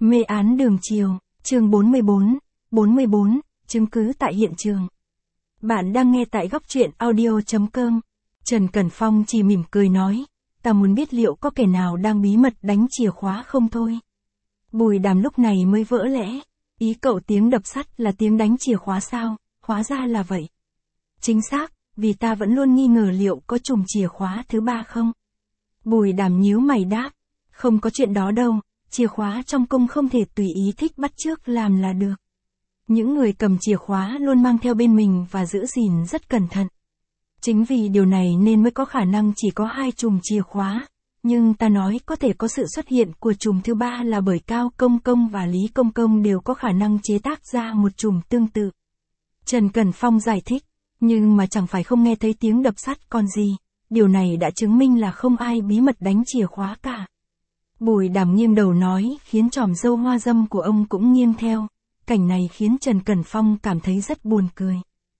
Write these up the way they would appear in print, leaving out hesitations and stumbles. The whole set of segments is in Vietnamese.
Mê án đường chiều, chương 44, chứng cứ tại hiện trường. Bạn đang nghe tại góc truyện audio.com. Trần Cẩn Phong chỉ mỉm cười nói, ta muốn biết liệu có kẻ nào đang bí mật đánh chìa khóa không thôi. Bùi Đàm lúc này mới vỡ lẽ, ý cậu tiếng đập sắt là tiếng đánh chìa khóa sao, hóa ra là vậy. Chính xác, vì ta vẫn luôn nghi ngờ liệu có chùm chìa khóa thứ ba không. Bùi Đàm nhíu mày đáp, không có chuyện đó đâu. Chìa khóa trong cung không thể tùy ý thích bắt chước làm là được. Những người cầm chìa khóa luôn mang theo bên mình và giữ gìn rất cẩn thận. Chính vì điều này nên mới có khả năng chỉ có 2 chùm chìa khóa. Nhưng ta nói có thể có sự xuất hiện của chùm thứ ba là bởi Cao Công Công và Lý Công Công đều có khả năng chế tác ra một chùm tương tự. Trần Cẩn Phong giải thích, nhưng mà chẳng phải không nghe thấy tiếng đập sắt còn gì. Điều này đã chứng minh là không ai bí mật đánh chìa khóa cả. Bùi Đàm nghiêng đầu nói, khiến chòm râu hoa râm của ông cũng nghiêng theo. Cảnh này khiến Trần Cẩn Phong cảm thấy rất buồn cười.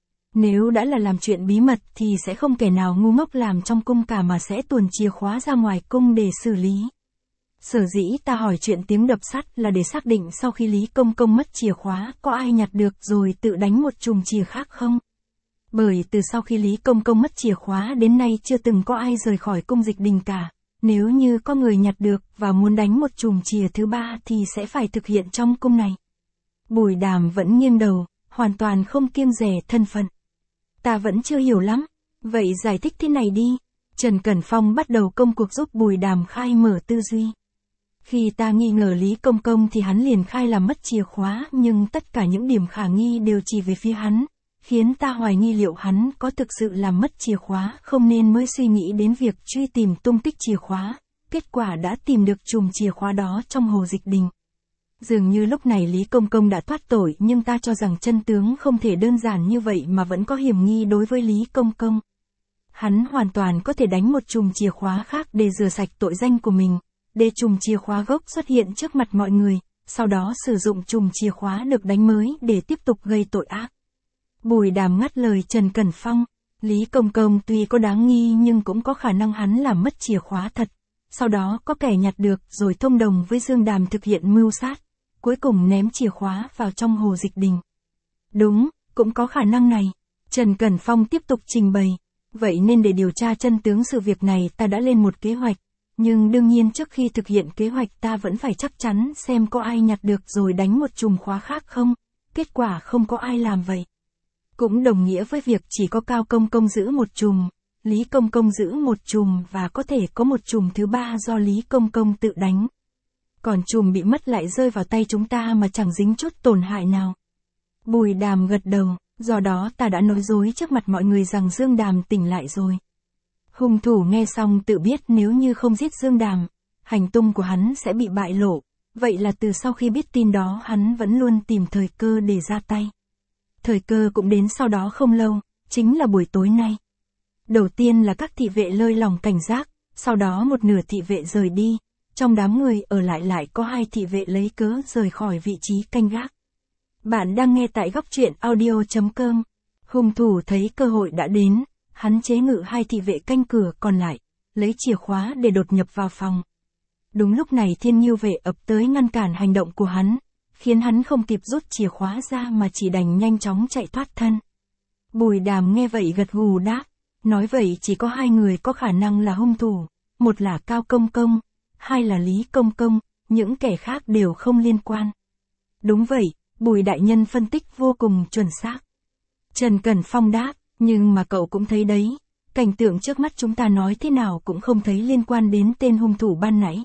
Nếu đã là làm chuyện bí mật thì sẽ không kẻ nào ngu ngốc làm trong cung cả mà sẽ tuồn chìa khóa ra ngoài cung để xử lý. Sở dĩ ta hỏi chuyện tiếng đập sắt là để xác định sau khi Lý Công Công mất chìa khóa có ai nhặt được rồi tự đánh một chùm chìa khác không? Bởi từ sau khi Lý Công Công mất chìa khóa đến nay chưa từng có ai rời khỏi cung Dịch Đình cả. Nếu như có người nhặt được và muốn đánh một chùm chìa thứ ba thì sẽ phải thực hiện trong cung này. Bùi Đàm vẫn nghiêng đầu, hoàn toàn không kiêng dè thân phận. Ta vẫn chưa hiểu lắm. Vậy giải thích thế này đi. Trần Cẩn Phong bắt đầu công cuộc giúp Bùi Đàm khai mở tư duy. Khi ta nghi ngờ Lý Công Công thì hắn liền khai là mất chìa khóa, nhưng tất cả những điểm khả nghi đều chỉ về phía hắn, khiến ta hoài nghi liệu hắn có thực sự làm mất chìa khóa không nên mới suy nghĩ đến việc truy tìm tung tích chìa khóa. Kết quả đã tìm được chùm chìa khóa đó trong hồ Dịch Đình. Dường như lúc này Lý Công Công đã thoát tội, nhưng ta cho rằng chân tướng không thể đơn giản như vậy mà vẫn có hiểm nghi đối với Lý Công Công. Hắn hoàn toàn có thể đánh một chùm chìa khóa khác để rửa sạch tội danh của mình, để chùm chìa khóa gốc xuất hiện trước mặt mọi người, sau đó sử dụng chùm chìa khóa được đánh mới để tiếp tục gây tội ác. Bùi Đàm ngắt lời Trần Cẩn Phong, Lý Công Công tuy có đáng nghi nhưng cũng có khả năng hắn làm mất chìa khóa thật, sau đó có kẻ nhặt được rồi thông đồng với Dương Đàm thực hiện mưu sát, cuối cùng ném chìa khóa vào trong hồ Dịch Đình. Đúng, cũng có khả năng này. Trần Cẩn Phong tiếp tục trình bày, vậy nên để điều tra chân tướng sự việc này ta đã lên một kế hoạch, nhưng đương nhiên trước khi thực hiện kế hoạch ta vẫn phải chắc chắn xem có ai nhặt được rồi đánh một chùm khóa khác không. Kết quả không có ai làm vậy. Cũng đồng nghĩa với việc chỉ có Cao Công Công giữ một chùm, Lý Công Công giữ một chùm và có thể có một chùm thứ ba do Lý Công Công tự đánh. Còn chùm bị mất lại rơi vào tay chúng ta mà chẳng dính chút tổn hại nào. Bùi Đàm gật đầu, do đó ta đã nói dối trước mặt mọi người rằng Dương Đàm tỉnh lại rồi. Hung thủ nghe xong tự biết nếu như không giết Dương Đàm, hành tung của hắn sẽ bị bại lộ, vậy là từ sau khi biết tin đó hắn vẫn luôn tìm thời cơ để ra tay. Thời cơ cũng đến sau đó không lâu, chính là buổi tối nay. Đầu tiên là các thị vệ lơi lỏng cảnh giác, sau đó một nửa thị vệ rời đi, trong đám người ở lại có 2 thị vệ lấy cớ rời khỏi vị trí canh gác. Bạn đang nghe tại góc truyện audio.com. Hung thủ thấy cơ hội đã đến, hắn chế ngự 2 thị vệ canh cửa còn lại, lấy chìa khóa để đột nhập vào phòng. Đúng lúc này Thiên Ngưu vệ ập tới ngăn cản hành động của hắn, khiến hắn không kịp rút chìa khóa ra mà chỉ đành nhanh chóng chạy thoát thân. Bùi Đàm nghe vậy gật gù đáp, nói vậy chỉ có 2 người có khả năng là hung thủ, một là Cao Công Công, 2 là Lý Công Công, những kẻ khác đều không liên quan. Đúng vậy, Bùi đại nhân phân tích vô cùng chuẩn xác. Trần Cẩn Phong đáp, nhưng mà cậu cũng thấy đấy, cảnh tượng trước mắt chúng ta nói thế nào cũng không thấy liên quan đến tên hung thủ ban nãy.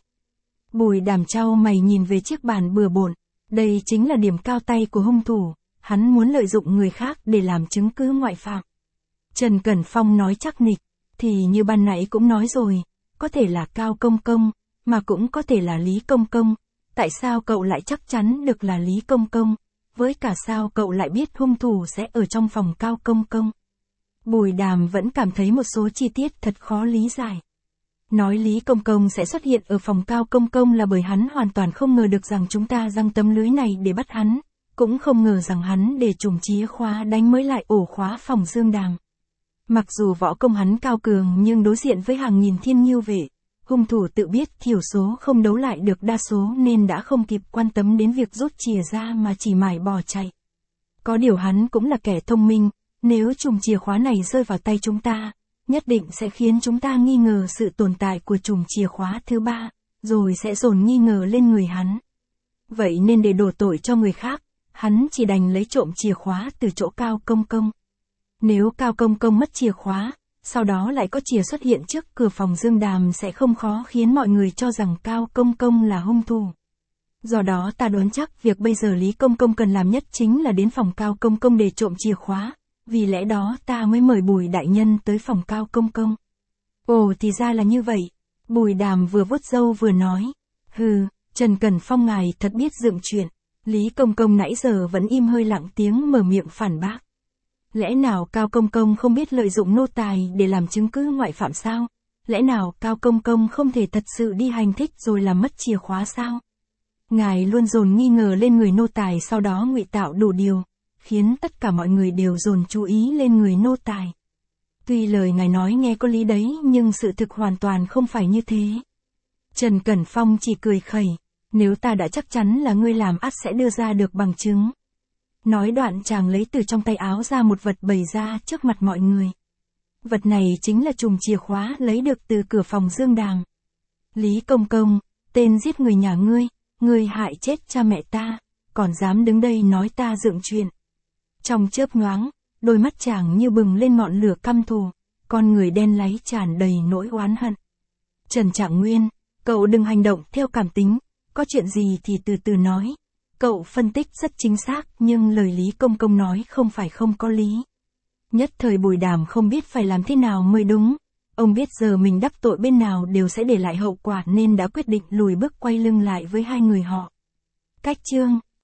Bùi Đàm chau mày nhìn về chiếc bàn bừa bộn, đây chính là điểm cao tay của hung thủ, hắn muốn lợi dụng người khác để làm chứng cứ ngoại phạm. Trần Cẩn Phong nói chắc nịch, thì như ban nãy cũng nói rồi, có thể là Cao Công Công, mà cũng có thể là Lý Công Công. Tại sao cậu lại chắc chắn được là Lý Công Công? Với cả sao cậu lại biết hung thủ sẽ ở trong phòng Cao Công Công? Bùi Đàm vẫn cảm thấy một số chi tiết thật khó lý giải. Nói Lý Công Công sẽ xuất hiện ở phòng Cao Công Công là bởi hắn hoàn toàn không ngờ được rằng chúng ta giăng tấm lưới này để bắt hắn, cũng không ngờ rằng hắn để chùm chìa khóa đánh mới lại ổ khóa phòng Dương Đàm. Mặc dù võ công hắn cao cường nhưng đối diện với hàng nghìn Thiên Ngưu vệ, Hung thủ tự biết thiểu số không đấu lại được đa số nên đã không kịp quan tâm đến việc rút chìa ra mà chỉ mải bỏ chạy. Có điều hắn cũng là kẻ thông minh, nếu chùm chìa khóa này rơi vào tay chúng ta, nhất định sẽ khiến chúng ta nghi ngờ sự tồn tại của chùm chìa khóa thứ ba, rồi sẽ dồn nghi ngờ lên người hắn. Vậy nên để đổ tội cho người khác, hắn chỉ đành lấy trộm chìa khóa từ chỗ Cao Công Công. Nếu Cao Công Công mất chìa khóa, sau đó lại có chìa xuất hiện trước cửa phòng Dương Đàm sẽ không khó khiến mọi người cho rằng Cao Công Công là hung thủ. Do đó ta đoán chắc việc bây giờ Lý Công Công cần làm nhất chính là đến phòng Cao Công Công để trộm chìa khóa, vì lẽ đó ta mới mời Bùi đại nhân tới phòng Cao Công Công. Ồ thì ra là như vậy. Bùi Đàm vừa vuốt râu vừa nói. Hừ, Trần Cẩn Phong ngài thật biết dựng chuyện. Lý Công Công nãy giờ vẫn im hơi lặng tiếng mở miệng phản bác. Lẽ nào Cao Công Công không biết lợi dụng nô tài để làm chứng cứ ngoại phạm sao? Lẽ nào Cao Công Công không thể thật sự đi hành thích rồi làm mất chìa khóa sao? Ngài luôn dồn nghi ngờ lên người nô tài sau đó ngụy tạo đủ điều, khiến tất cả mọi người đều dồn chú ý lên người nô tài. Tuy lời ngài nói nghe có lý đấy nhưng sự thực hoàn toàn không phải như thế. Trần Cẩn Phong chỉ cười khẩy, nếu ta đã chắc chắn là ngươi làm ắt sẽ đưa ra được bằng chứng. Nói đoạn chàng lấy từ trong tay áo ra một vật bày ra trước mặt mọi người. Vật này chính là chùm chìa khóa lấy được từ cửa phòng Dương Đàm. Lý Công Công, tên giết người nhà ngươi hại chết cha mẹ ta, còn dám đứng đây nói ta dựng chuyện. Trong chớp nhoáng, đôi mắt chàng như bừng lên ngọn lửa căm thù, con người đen láy tràn đầy nỗi oán hận. Trần Trạng Nguyên, cậu đừng hành động theo cảm tính, có chuyện gì thì từ từ nói. Cậu phân tích rất chính xác nhưng lời Lý Công Công nói không phải không có lý. Nhất thời Bùi Đàm không biết phải làm thế nào mới đúng. Ông biết giờ mình đắc tội bên nào đều sẽ để lại hậu quả nên đã quyết định lùi bước quay lưng lại với hai người họ. Cách chương